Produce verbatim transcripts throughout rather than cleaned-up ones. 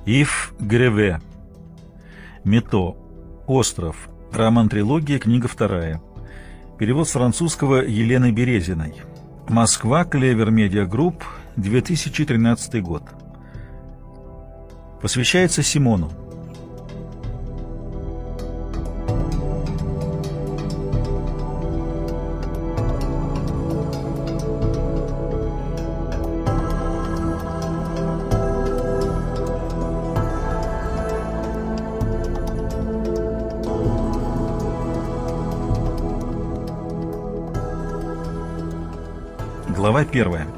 Ив Греве. Мето. Остров. Роман-трилогия, книга вторая. Перевод с французского Елены Березиной. Москва, Клевер Медиа Групп, две тысячи тринадцатый год. Посвящается Симону. Глава первая.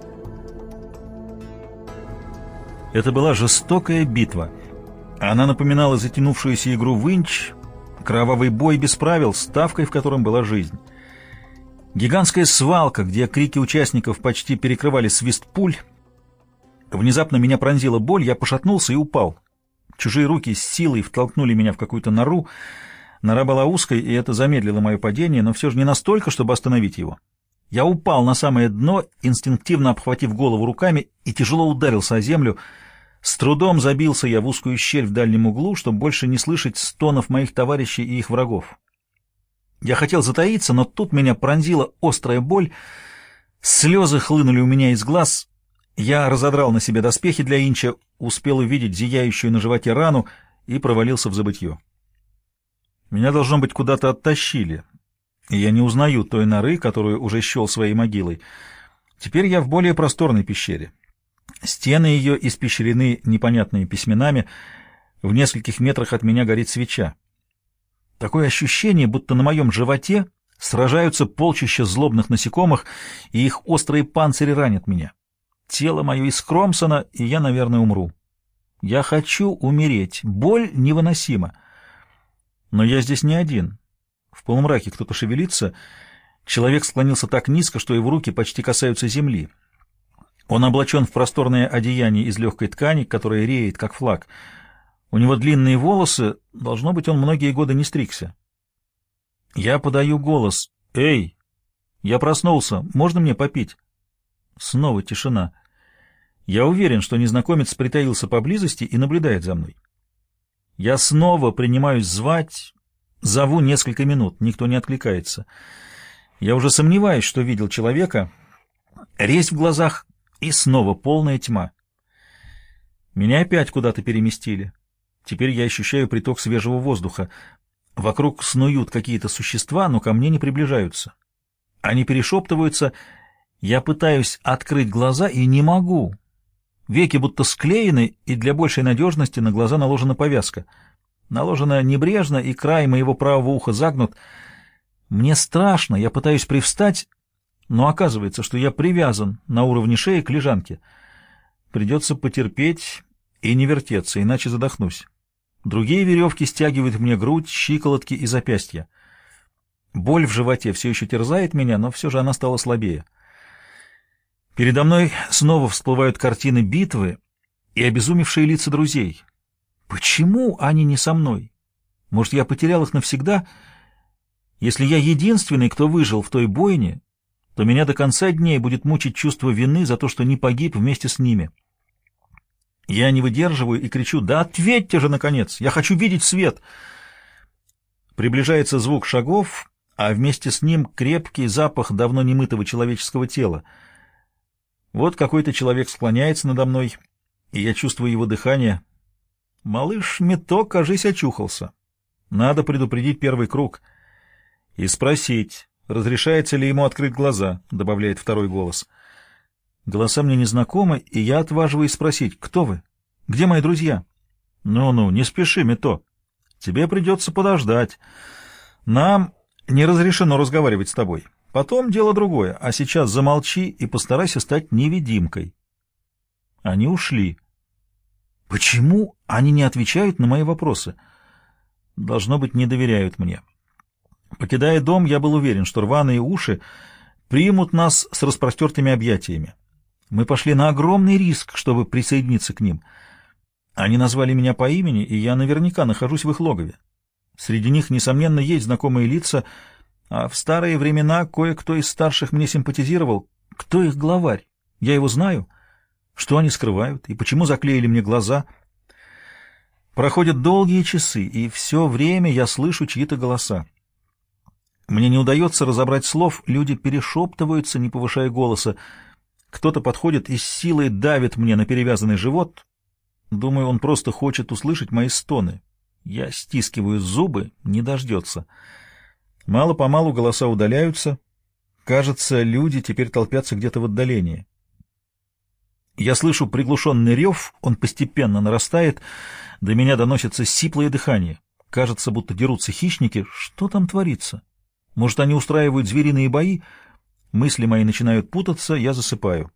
Это была жестокая битва. Она напоминала затянувшуюся игру винч, кровавый бой без правил, ставкой в котором была жизнь. Гигантская свалка, где крики участников почти перекрывали свист пуль. Внезапно меня пронзила боль, я пошатнулся и упал. Чужие руки с силой втолкнули меня в какую-то нору. Нора была узкой, и это замедлило мое падение, но все же не настолько, чтобы остановить его. Я упал на самое дно, инстинктивно обхватив голову руками, и тяжело ударился о землю. С трудом забился я в узкую щель в дальнем углу, чтобы больше не слышать стонов моих товарищей и их врагов. Я хотел затаиться, но тут меня пронзила острая боль. Слезы хлынули у меня из глаз. Я разодрал на себе доспехи для инча, успел увидеть зияющую на животе рану и провалился в забытье. Меня, должно быть, куда-то оттащили. И я не узнаю той норы, которую уже счел своей могилой. Теперь я в более просторной пещере. Стены ее испещрены непонятными письменами. В нескольких метрах от меня горит свеча. Такое ощущение, будто на моем животе сражаются полчища злобных насекомых, и их острые панцири ранят меня. Тело мое искромсано, и я, наверное, умру. Я хочу умереть. Боль невыносима. Но я здесь не один. В полумраке кто-то шевелится. Человек склонился так низко, что его руки почти касаются земли. Он облачен в просторное одеяние из легкой ткани, которая реет, как флаг. У него длинные волосы, должно быть, он многие годы не стригся. Я подаю голос. «Эй! Я проснулся. Можно мне попить?» Снова тишина. Я уверен, что незнакомец притаился поблизости и наблюдает за мной. Я снова принимаюсь звать... Зову несколько минут, никто не откликается. Я уже сомневаюсь, что видел человека. Резь в глазах, и снова полная тьма. Меня опять куда-то переместили. Теперь я ощущаю приток свежего воздуха. Вокруг снуют какие-то существа, но ко мне не приближаются. Они перешептываются. Я пытаюсь открыть глаза и не могу. Веки будто склеены, и для большей надежности на глаза наложена повязка. Наложено небрежно, и край моего правого уха загнут. Мне страшно, я пытаюсь привстать, но оказывается, что я привязан на уровне шеи к лежанке. Придется потерпеть и не вертеться, иначе задохнусь. Другие веревки стягивают мне грудь, щиколотки и запястья. Боль в животе все еще терзает меня, но все же она стала слабее. Передо мной снова всплывают картины битвы и обезумевшие лица друзей. Почему они не со мной? Может, я потерял их навсегда? Если я единственный, кто выжил в той бойне, то меня до конца дней будет мучить чувство вины за то, что не погиб вместе с ними. Я не выдерживаю и кричу: «Да ответьте же, наконец! Я хочу видеть свет!» Приближается звук шагов, а вместе с ним крепкий запах давно немытого человеческого тела. Вот какой-то человек склоняется надо мной, и я чувствую его дыхание. Малыш Мето, кажись, очухался. Надо предупредить первый круг. И спросить, разрешается ли ему открыть глаза, добавляет второй голос. Голоса мне незнакомы, и я отваживаюсь спросить: кто вы? Где мои друзья? Ну-ну, не спеши, Мето. Тебе придется подождать. Нам не разрешено разговаривать с тобой. Потом дело другое, а сейчас замолчи и постарайся стать невидимкой. Они ушли. Почему они не отвечают на мои вопросы? Должно быть, не доверяют мне. Покидая дом, я был уверен, что рваные уши примут нас с распростертыми объятиями. Мы пошли на огромный риск, чтобы присоединиться к ним. Они назвали меня по имени, и я наверняка нахожусь в их логове. Среди них, несомненно, есть знакомые лица, а в старые времена кое-кто из старших мне симпатизировал. Кто их главарь? Я его знаю. Что они скрывают? И почему заклеили мне глаза? Проходят долгие часы, и все время я слышу чьи-то голоса. Мне не удается разобрать слов, люди перешептываются, не повышая голоса. Кто-то подходит и с силой давит мне на перевязанный живот. Думаю, он просто хочет услышать мои стоны. Я стискиваю зубы, не дождется. Мало-помалу голоса удаляются. Кажется, люди теперь толпятся где-то в отдалении. Я слышу приглушенный рев, он постепенно нарастает, до меня доносится сиплое дыхание. Кажется, будто дерутся хищники. Что там творится? Может, они устраивают звериные бои? Мысли мои начинают путаться, я засыпаю.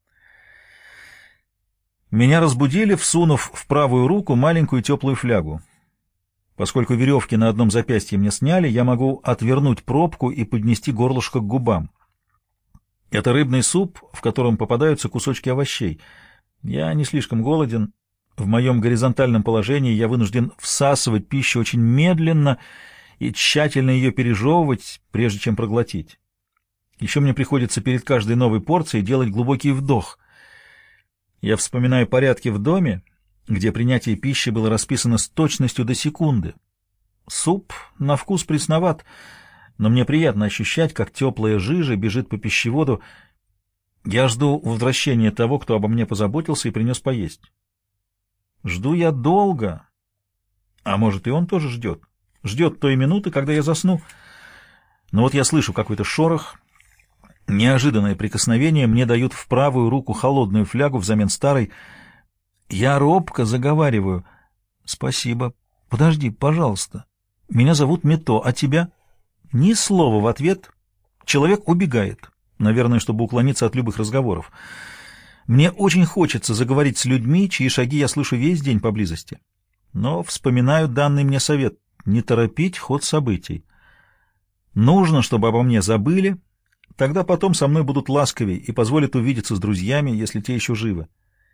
Меня разбудили, всунув в правую руку маленькую теплую флягу. Поскольку веревки на одном запястье мне сняли, я могу отвернуть пробку и поднести горлышко к губам. Это рыбный суп, в котором попадаются кусочки овощей. Я не слишком голоден. В моем горизонтальном положении я вынужден всасывать пищу очень медленно и тщательно ее пережевывать, прежде чем проглотить. Еще мне приходится перед каждой новой порцией делать глубокий вдох. Я вспоминаю порядки в доме, где принятие пищи было расписано с точностью до секунды. Суп на вкус пресноват, но мне приятно ощущать, как теплая жижа бежит по пищеводу. Я жду возвращения того, кто обо мне позаботился и принес поесть. Жду я долго, а может и он тоже ждет. Ждет той минуты, когда я засну. Но вот я слышу какой-то шорох. Неожиданное прикосновение, мне дают в правую руку холодную флягу взамен старой. Я робко заговариваю. «Спасибо. Подожди, пожалуйста. Меня зовут Мито, а тебя?» Ни слова в ответ. Человек убегает, наверное, чтобы уклониться от любых разговоров. Мне очень хочется заговорить с людьми, чьи шаги я слышу весь день поблизости. Но вспоминаю данный мне совет — не торопить ход событий. Нужно, чтобы обо мне забыли, тогда потом со мной будут ласковей и позволят увидеться с друзьями, если те еще живы.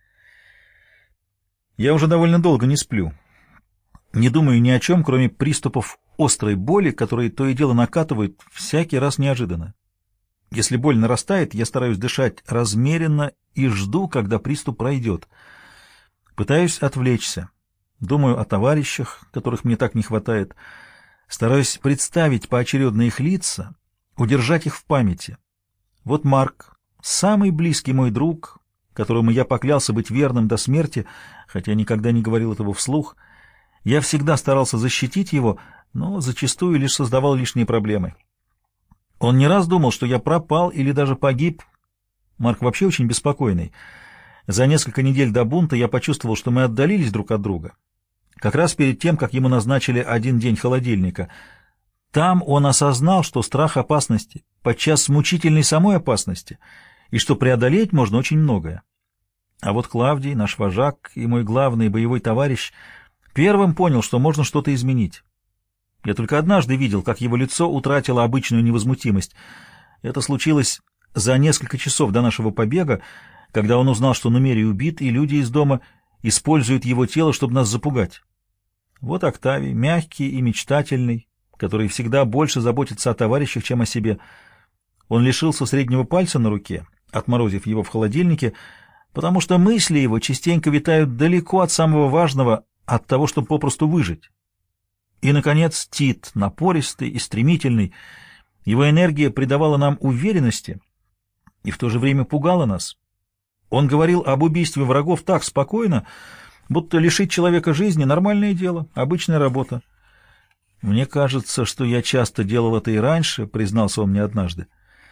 Я уже довольно долго не сплю. Не думаю ни о чем, кроме приступов острой боли, которые то и дело накатывают всякий раз неожиданно. Если боль нарастает, я стараюсь дышать размеренно и жду, когда приступ пройдет. Пытаюсь отвлечься. Думаю о товарищах, которых мне так не хватает. Стараюсь представить поочередно их лица, удержать их в памяти. Вот Марк, самый близкий мой друг, которому я поклялся быть верным до смерти, хотя никогда не говорил этого вслух. Я всегда старался защитить его, но зачастую лишь создавал лишние проблемы. Он не раз думал, что я пропал или даже погиб. Марк вообще очень беспокойный. За несколько недель до бунта я почувствовал, что мы отдалились друг от друга. Как раз перед тем, как ему назначили один день холодильника. Там он осознал, что страх опасности подчас мучительной самой опасности, и что преодолеть можно очень многое. А вот Клавдий, наш вожак и мой главный боевой товарищ, первым понял, что можно что-то изменить. Я только однажды видел, как его лицо утратило обычную невозмутимость. Это случилось за несколько часов до нашего побега, когда он узнал, что Нумерий убит, и люди из дома используют его тело, чтобы нас запугать. Вот Октавий, мягкий и мечтательный, который всегда больше заботится о товарищах, чем о себе. Он лишился среднего пальца на руке, отморозив его в холодильнике, потому что мысли его частенько витают далеко от самого важного, от того, чтобы попросту выжить. И, наконец, Тит, напористый и стремительный. Его энергия придавала нам уверенности и в то же время пугала нас. Он говорил об убийстве врагов так спокойно, будто лишить человека жизни — нормальное дело, обычная работа. «Мне кажется, что я часто делал это и раньше», — признался он мне однажды.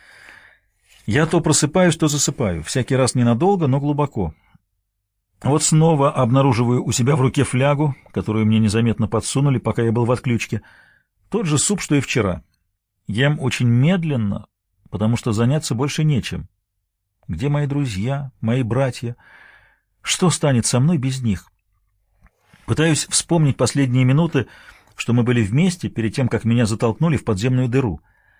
«Я то просыпаюсь, то засыпаю, всякий раз ненадолго, но глубоко. Вот снова обнаруживаю у себя в руке флягу, которую мне незаметно подсунули, пока я был в отключке. Тот же суп, что и вчера. Ем очень медленно, потому что заняться больше нечем. Где мои друзья, мои братья? Что станет со мной без них? Пытаюсь вспомнить последние минуты, что мы были вместе перед тем, как меня затолкнули в подземную дыру.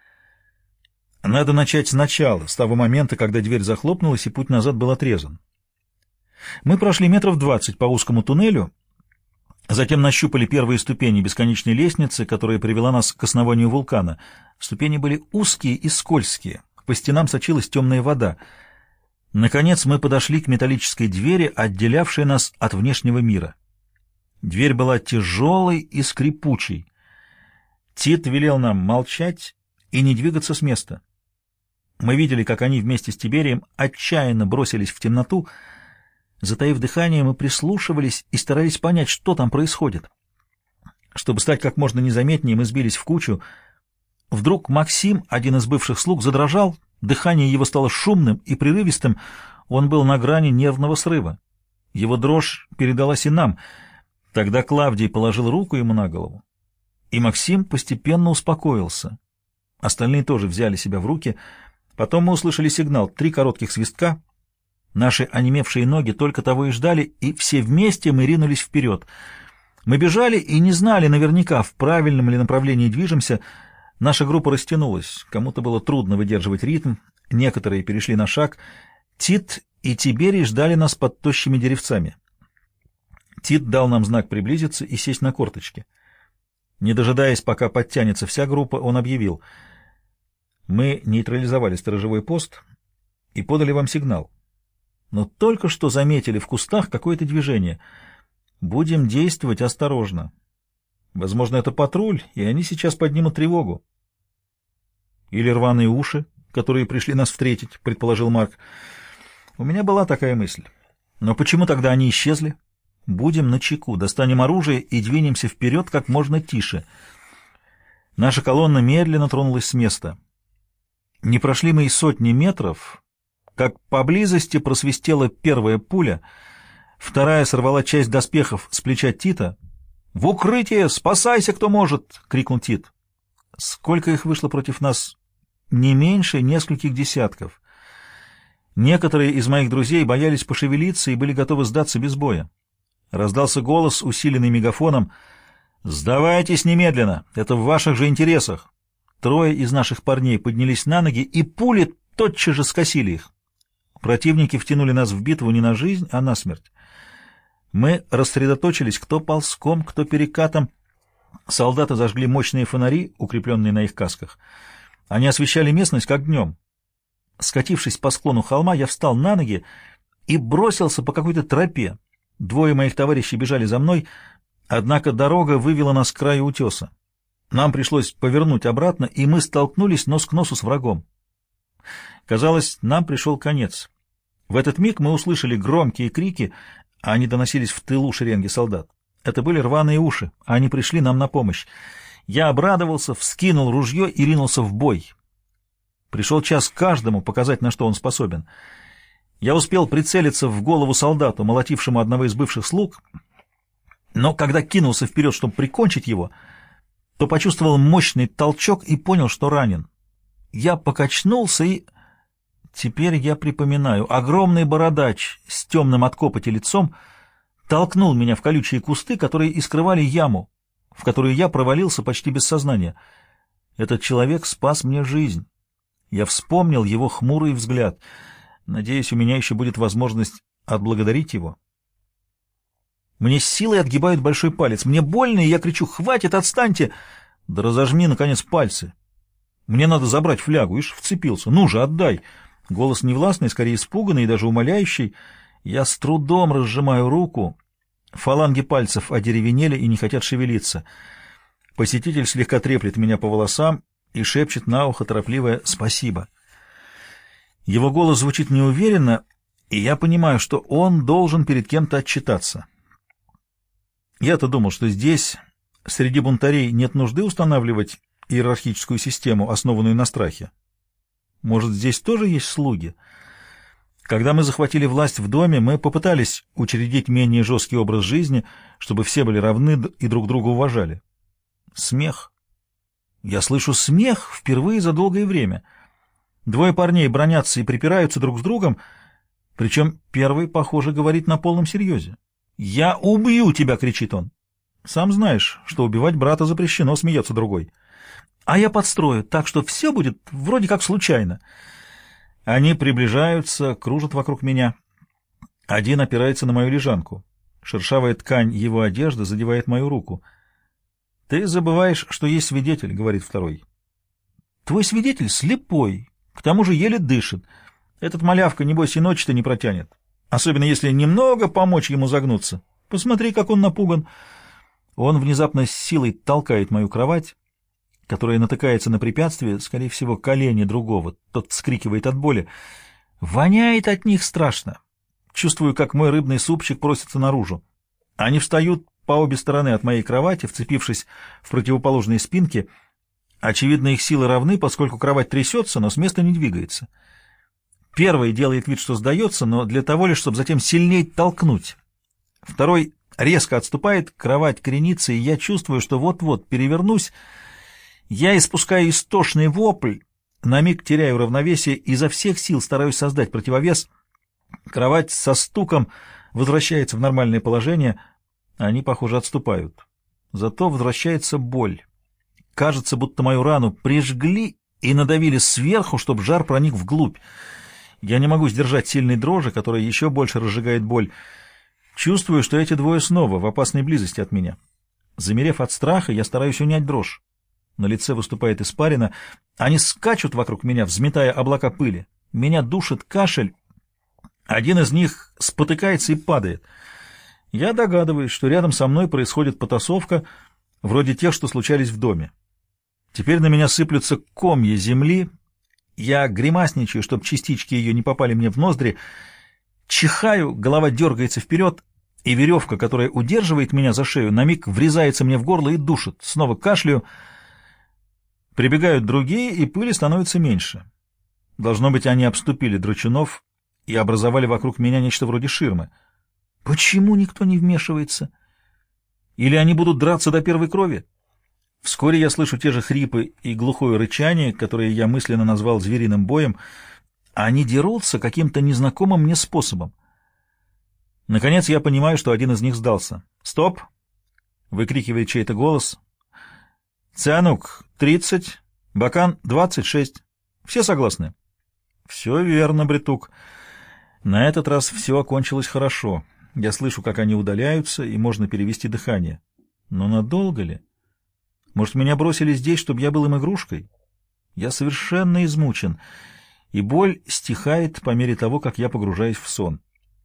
Надо начать сначала, с того момента, когда дверь захлопнулась и путь назад был отрезан. Мы прошли метров двадцать по узкому туннелю, затем нащупали первые ступени бесконечной лестницы, которая привела нас к основанию вулкана. Ступени были узкие и скользкие, по стенам сочилась темная вода. Наконец мы подошли к металлической двери, отделявшей нас от внешнего мира. Дверь была тяжелой и скрипучей. Тит велел нам молчать и не двигаться с места. Мы видели, как они вместе с Тиберием отчаянно бросились в темноту. Затаив дыхание, мы прислушивались и старались понять, что там происходит. Чтобы стать как можно незаметнее, мы сбились в кучу. Вдруг Максим, один из бывших слуг, задрожал, дыхание его стало шумным и прерывистым, он был на грани нервного срыва. Его дрожь передалась и нам. Тогда Клавдий положил руку ему на голову, и Максим постепенно успокоился. Остальные тоже взяли себя в руки. Потом мы услышали сигнал, три коротких свистка. Наши онемевшие ноги только того и ждали, и все вместе мы ринулись вперед. Мы бежали и не знали наверняка, в правильном ли направлении движемся. Наша группа растянулась, кому-то было трудно выдерживать ритм, некоторые перешли на шаг. Тит и Тиберий ждали нас под тощими деревцами. Тит дал нам знак приблизиться и сесть на корточки. Не дожидаясь, пока подтянется вся группа, он объявил: «Мы нейтрализовали сторожевой пост и подали вам сигнал. Но только что заметили в кустах какое-то движение. Будем действовать осторожно. Возможно, это патруль, и они сейчас поднимут тревогу». «Или рваные уши, которые пришли нас встретить», — предположил Марк. «У меня была такая мысль. Но почему тогда они исчезли? Будем начеку, достанем оружие и двинемся вперед как можно тише». Наша колонна медленно тронулась с места. Не прошли мы и сотни метров, как поблизости просвистела первая пуля, вторая сорвала часть доспехов с плеча Тита. «В укрытие! Спасайся, кто может!» — крикнул Тит. Сколько их вышло против нас? Не меньше нескольких десятков. Некоторые из моих друзей боялись пошевелиться и были готовы сдаться без боя. Раздался голос, усиленный мегафоном: «Сдавайтесь немедленно! Это в ваших же интересах!» Трое из наших парней поднялись на ноги, и пули тотчас же скосили их. Противники втянули нас в битву не на жизнь, а на смерть. Мы рассредоточились, кто ползком, кто перекатом. Солдаты зажгли мощные фонари, укрепленные на их касках. Они освещали местность, как днем. Скатившись по склону холма, я встал на ноги и бросился по какой-то тропе. Двое моих товарищей бежали за мной, однако дорога вывела нас к краю утеса. Нам пришлось повернуть обратно, и мы столкнулись нос к носу с врагом. Казалось, нам пришел конец. В этот миг мы услышали громкие крики, а они доносились в тылу шеренги солдат. Это были рваные уши, а они пришли нам на помощь. Я обрадовался, вскинул ружье и ринулся в бой. Пришел час каждому показать, на что он способен. Я успел прицелиться в голову солдату, молотившему одного из бывших слуг, но когда кинулся вперед, чтобы прикончить его, то почувствовал мощный толчок и понял, что ранен. Я покачнулся и... Теперь я припоминаю. Огромный бородач с темным от копоти лицом толкнул меня в колючие кусты, которые и скрывали яму, в которую я провалился почти без сознания. Этот человек спас мне жизнь. Я вспомнил его хмурый взгляд. Надеюсь, у меня еще будет возможность отблагодарить его. Мне с силой отгибают большой палец. Мне больно, и я кричу: «Хватит, отстаньте!» Да разожми, наконец, пальцы. Мне надо забрать флягу. Ишь, вцепился. Ну же, отдай. Голос невластный, скорее испуганный и даже умоляющий. Я с трудом разжимаю руку. Фаланги пальцев одеревенели и не хотят шевелиться. Посетитель слегка треплет меня по волосам и шепчет на ухо торопливое «спасибо». Его голос звучит неуверенно, и я понимаю, что он должен перед кем-то отчитаться. Я-то думал, что здесь, среди бунтарей, нет нужды устанавливать иерархическую систему, основанную на страхе. Может, здесь тоже есть слуги? Когда мы захватили власть в доме, мы попытались учредить менее жесткий образ жизни, чтобы все были равны и друг друга уважали. Смех. Я слышу смех впервые за долгое время. Двое парней бранятся и припираются друг с другом, причем первый, похоже, говорит на полном серьезе. «Я убью тебя!» — кричит он. «Сам знаешь, что убивать брата запрещено», — смеется другой. «А я подстрою так, что все будет вроде как случайно». Они приближаются, кружат вокруг меня. Один опирается на мою лежанку. Шершавая ткань его одежды задевает мою руку. «Ты забываешь, что есть свидетель», — говорит второй. «Твой свидетель слепой, к тому же еле дышит. Этот малявка, небось, и ночи-то не протянет. Особенно если немного помочь ему загнуться. Посмотри, как он напуган. Он внезапно с силой толкает мою кровать, которая натыкается на препятствие, скорее всего, колени другого. Тот вскрикивает от боли. Воняет от них страшно. Чувствую, как мой рыбный супчик просится наружу. Они встают по обе стороны от моей кровати, вцепившись в противоположные спинки. Очевидно, их силы равны, поскольку кровать трясется, но с места не двигается. Первый делает вид, что сдается, но для того лишь, чтобы затем сильнее толкнуть. Второй резко отступает, кровать кренится, и я чувствую, что вот-вот перевернусь. Я испускаю истошный вопль, на миг теряю равновесие, изо всех сил стараюсь создать противовес. Кровать со стуком возвращается в нормальное положение, они, похоже, отступают. Зато возвращается боль. Кажется, будто мою рану прижгли и надавили сверху, чтобы жар проник вглубь. Я не могу сдержать сильной дрожи, которая еще больше разжигает боль. Чувствую, что эти двое снова в опасной близости от меня. Замерев от страха, я стараюсь унять дрожь. На лице выступает испарина. Они скачут вокруг меня, взметая облака пыли. Меня душит кашель. Один из них спотыкается и падает. Я догадываюсь, что рядом со мной происходит потасовка, вроде тех, что случались в доме. Теперь на меня сыплются комья земли. Я гримасничаю, чтобы частички ее не попали мне в ноздри. Чихаю, голова дергается вперед, и веревка, которая удерживает меня за шею, на миг врезается мне в горло и душит. Снова кашляю. Прибегают другие, и пыли становится меньше. Должно быть, они обступили драчунов и образовали вокруг меня нечто вроде ширмы. Почему никто не вмешивается? Или они будут драться до первой крови? Вскоре я слышу те же хрипы и глухое рычание, которые я мысленно назвал звериным боем. Они дерутся каким-то незнакомым мне способом. Наконец я понимаю, что один из них сдался. «Стоп!» — выкрикивает чей-то голос. «Цианук тридцать, Бакан двадцать шесть. Все согласны?» «Все верно, Бретук. На этот раз все окончилось хорошо. Я слышу, как они удаляются, и можно перевести дыхание. Но надолго ли? Может, меня бросили здесь, чтобы я был им игрушкой? Я совершенно измучен, и боль стихает по мере того, как я погружаюсь в сон.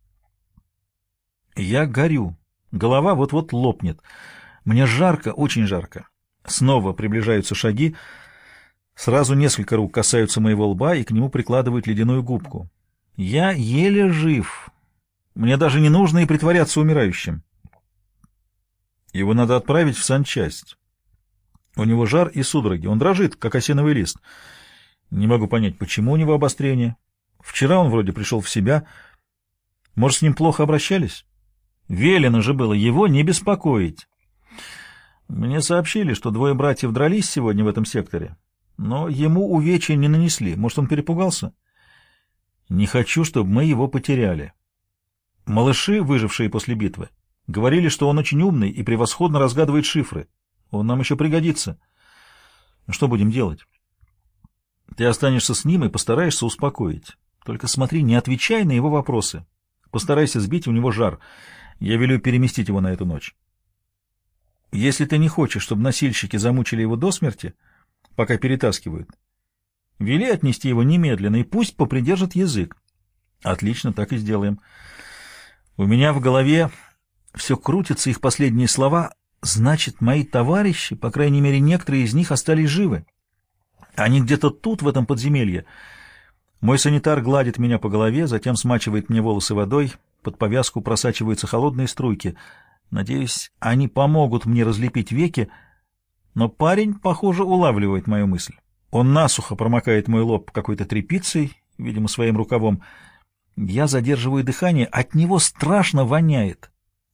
Я горю. Голова вот-вот лопнет. Мне жарко, очень жарко. Снова приближаются шаги. Сразу несколько рук касаются моего лба и к нему прикладывают ледяную губку. Я еле жив. Мне даже не нужно и притворяться умирающим. Его надо отправить в санчасть. У него жар и судороги. Он дрожит, как осиновый лист. Не могу понять, почему у него обострение. Вчера он вроде пришел в себя. Может, с ним плохо обращались? Велено же было его не беспокоить. Мне сообщили, что двое братьев дрались сегодня в этом секторе, но ему увечья не нанесли. Может, он перепугался? Не хочу, чтобы мы его потеряли. Малыши, выжившие после битвы, говорили, что он очень умный и превосходно разгадывает шифры. Он нам еще пригодится. Что будем делать? Ты останешься с ним и постараешься успокоить. Только смотри, не отвечай на его вопросы. Постарайся сбить у него жар. Я велю переместить его на эту ночь. Если ты не хочешь, чтобы носильщики замучили его до смерти, пока перетаскивают, вели отнести его немедленно, и пусть попридержит язык. Отлично, так и сделаем. У меня в голове все крутятся их последние слова. Значит, мои товарищи, по крайней мере, некоторые из них остались живы. Они где-то тут, в этом подземелье. Мой санитар гладит меня по голове, затем смачивает мне волосы водой, под повязку просачиваются холодные струйки. Надеюсь, они помогут мне разлепить веки, но парень, похоже, улавливает мою мысль. Он насухо промокает мой лоб какой-то тряпицей, видимо, своим рукавом. Я задерживаю дыхание, от него страшно воняет.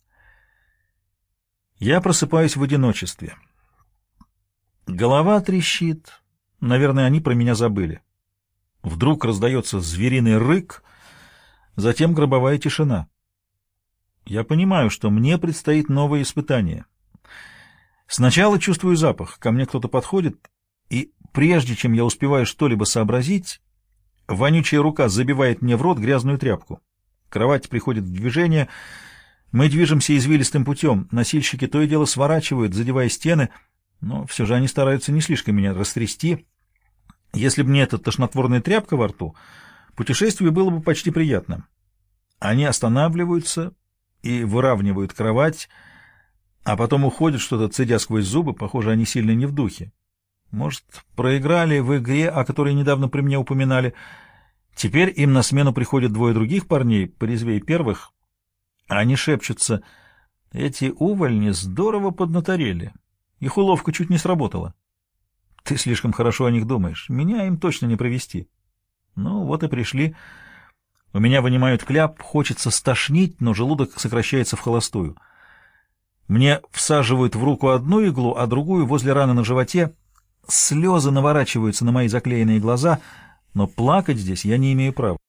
Я просыпаюсь в одиночестве. Голова трещит. Наверное, они про меня забыли. Вдруг раздается звериный рык, затем гробовая тишина. Я понимаю, что мне предстоит новое испытание. Сначала чувствую запах, ко мне кто-то подходит, и прежде чем я успеваю что-либо сообразить, вонючая рука забивает мне в рот грязную тряпку. Кровать приходит в движение. Мы движемся извилистым путем. Носильщики то и дело сворачивают, задевая стены, но все же они стараются не слишком меня растрясти. Если бы не эта тошнотворная тряпка во рту, путешествие было бы почти приятным. Они останавливаются и выравнивают кровать, а потом уходят, что-то цедя сквозь зубы. Похоже, они сильно не в духе. Может, проиграли в игре, о которой недавно при мне упоминали. Теперь им на смену приходят двое других парней, порезвее первых. Они шепчутся: эти увольни здорово поднаторели. Их уловка чуть не сработала. Ты слишком хорошо о них думаешь. Меня им точно не провести. Ну, вот и пришли. У меня вынимают кляп, хочется стошнить, но желудок сокращается в холостую. Мне всаживают в руку одну иглу, а другую возле раны на животе. Слезы наворачиваются на мои заклеенные глаза, но плакать здесь я не имею права.